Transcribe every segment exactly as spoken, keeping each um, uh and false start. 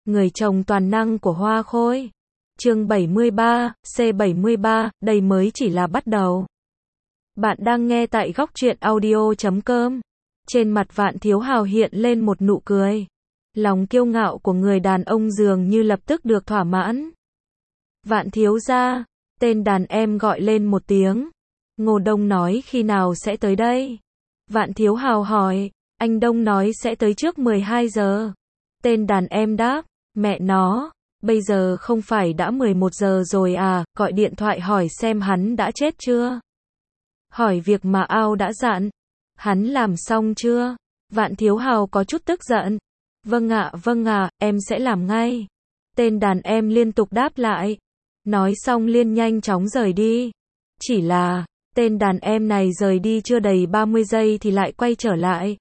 Người chồng toàn năng của Hoa Khôi. Chương bảy mươi ba, C bảy mươi ba, đây mới chỉ là bắt đầu. Bạn đang nghe tại góc truyện audio chấm com. Trên mặt Vạn Thiếu Hào hiện lên một nụ cười. Lòng kiêu ngạo của người đàn ông dường như lập tức được thỏa mãn. Vạn thiếu gia, tên đàn em gọi lên một tiếng. Ngô Đông nói khi nào sẽ tới đây? Vạn Thiếu Hào hỏi, anh Đông nói sẽ tới trước mười hai giờ. Tên đàn em đáp, mẹ nó, bây giờ không phải đã mười một giờ rồi à, gọi điện thoại hỏi xem hắn đã chết chưa? Hỏi việc mà ao đã dặn, hắn làm xong chưa? Vạn Thiếu Hào có chút tức giận. Vâng ạ, vâng ạ, em sẽ làm ngay. Tên đàn em liên tục đáp lại. Nói xong liền nhanh chóng rời đi. Chỉ là, tên đàn em này rời đi chưa đầy ba mươi giây thì lại quay trở lại.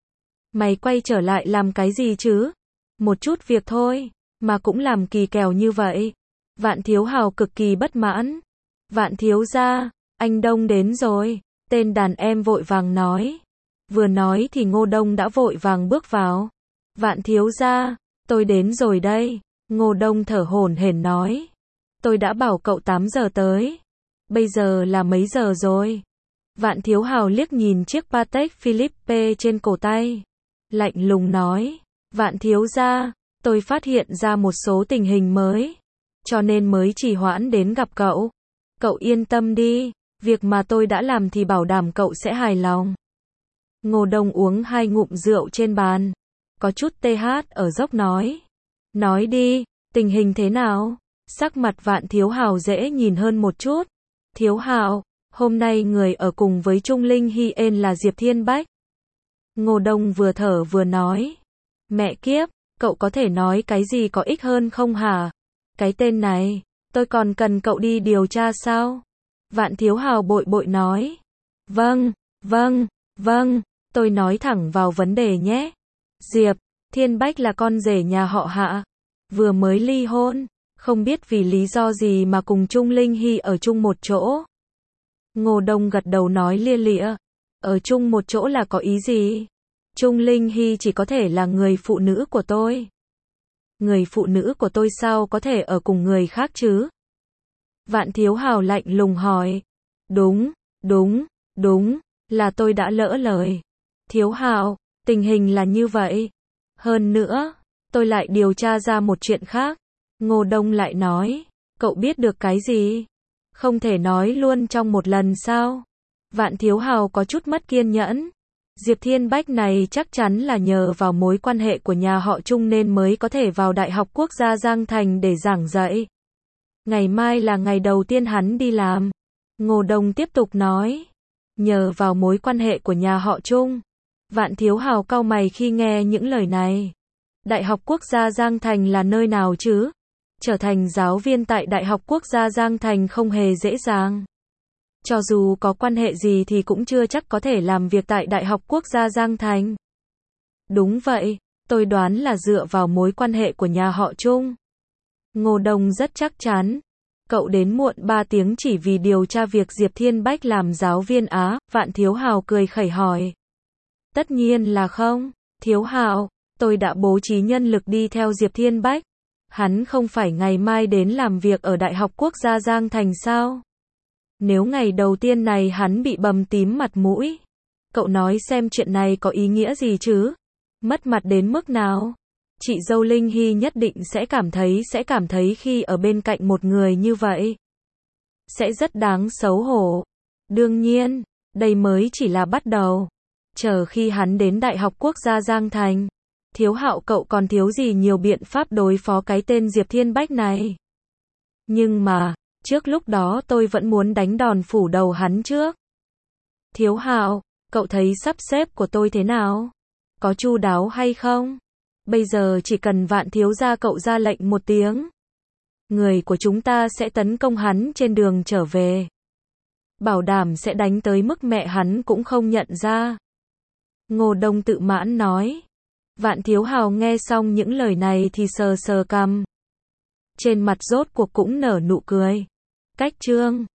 Mày quay trở lại làm cái gì chứ? Một chút việc thôi, mà cũng làm kỳ kèo như vậy. Vạn Thiếu Hào cực kỳ bất mãn. Vạn thiếu gia, anh Đông đến rồi. Tên đàn em vội vàng nói. Vừa nói thì Ngô Đông đã vội vàng bước vào. Vạn thiếu gia, tôi đến rồi đây. Ngô Đông thở hổn hển nói. Tôi đã bảo cậu tám giờ tới. Bây giờ là mấy giờ rồi? Vạn Thiếu Hào liếc nhìn chiếc Patek Philippe trên cổ tay. Lạnh lùng nói. Vạn thiếu gia, tôi phát hiện ra một số tình hình mới. Cho nên mới trì hoãn đến gặp cậu. Cậu yên tâm đi. Việc mà tôi đã làm thì bảo đảm cậu sẽ hài lòng. Ngô Đông uống hai ngụm rượu trên bàn. Có chút tê hát ở dốc nói. Nói đi, tình hình thế nào? Sắc mặt Vạn Thiếu Hào dễ nhìn hơn một chút. Thiếu Hào, hôm nay người ở cùng với Trung Linh Hy ên là Diệp Thiên Bách. Ngô Đông vừa thở vừa nói. Mẹ kiếp, cậu có thể nói cái gì có ích hơn không hả? Cái tên này, tôi còn cần cậu đi điều tra sao? Vạn Thiếu Hào bội bội nói. Vâng, vâng, vâng, tôi nói thẳng vào vấn đề nhé. Diệp Thiên Bách là con rể nhà họ Hạ. Vừa mới ly hôn, không biết vì lý do gì mà cùng Trung Linh Hy ở chung một chỗ. Ngô Đông gật đầu nói lia lịa. Ở chung một chỗ là có ý gì? Trung Linh Hy chỉ có thể là người phụ nữ của tôi. Người phụ nữ của tôi sao có thể ở cùng người khác chứ? Vạn Thiếu Hào lạnh lùng hỏi. Đúng, đúng, đúng, là tôi đã lỡ lời. Thiếu Hào, tình hình là như vậy. Hơn nữa, tôi lại điều tra ra một chuyện khác. Ngô Đông lại nói. Cậu biết được cái gì? Không thể nói luôn trong một lần sao? Vạn Thiếu Hào có chút mất kiên nhẫn. Diệp Thiên Bách này chắc chắn là nhờ vào mối quan hệ của nhà họ Trung nên mới có thể vào Đại học Quốc gia Giang Thành để giảng dạy. Ngày mai là ngày đầu tiên hắn đi làm. Ngô Đông tiếp tục nói. Nhờ vào mối quan hệ của nhà họ Trung. Vạn Thiếu Hào cau mày khi nghe những lời này. Đại học Quốc gia Giang Thành là nơi nào chứ? Trở thành giáo viên tại Đại học Quốc gia Giang Thành không hề dễ dàng. Cho dù có quan hệ gì thì cũng chưa chắc có thể làm việc tại Đại học Quốc gia Giang Thành. Đúng vậy, tôi đoán là dựa vào mối quan hệ của nhà họ Trung. Ngô Đông rất chắc chắn. Cậu đến muộn ba tiếng chỉ vì điều tra việc Diệp Thiên Bách làm giáo viên á? Vạn Thiếu Hào cười khẩy hỏi. Tất nhiên là không, Thiếu Hào, tôi đã bố trí nhân lực đi theo Diệp Thiên Bách. Hắn không phải ngày mai đến làm việc ở Đại học Quốc gia Giang Thành sao? Nếu ngày đầu tiên này hắn bị bầm tím mặt mũi, cậu nói xem chuyện này có ý nghĩa gì chứ? Mất mặt đến mức nào? Chị dâu Linh Hy nhất định sẽ cảm thấy sẽ cảm thấy khi ở bên cạnh một người như vậy. Sẽ rất đáng xấu hổ. Đương nhiên, đây mới chỉ là bắt đầu. Chờ khi hắn đến Đại học Quốc gia Giang Thành. Thiếu Hạo cậu còn thiếu gì nhiều biện pháp đối phó cái tên Diệp Thiên Bách này. Nhưng mà, trước lúc đó tôi vẫn muốn đánh đòn phủ đầu hắn trước. Thiếu Hạo, cậu thấy sắp xếp của tôi thế nào? Có chu đáo hay không? Bây giờ chỉ cần Vạn thiếu gia cậu ra lệnh một tiếng. Người của chúng ta sẽ tấn công hắn trên đường trở về. Bảo đảm sẽ đánh tới mức mẹ hắn cũng không nhận ra. Ngô Đông tự mãn nói. Vạn Thiếu Hào nghe xong những lời này thì sờ sờ cằm. Trên mặt rốt cuộc cũng nở nụ cười. Cách chương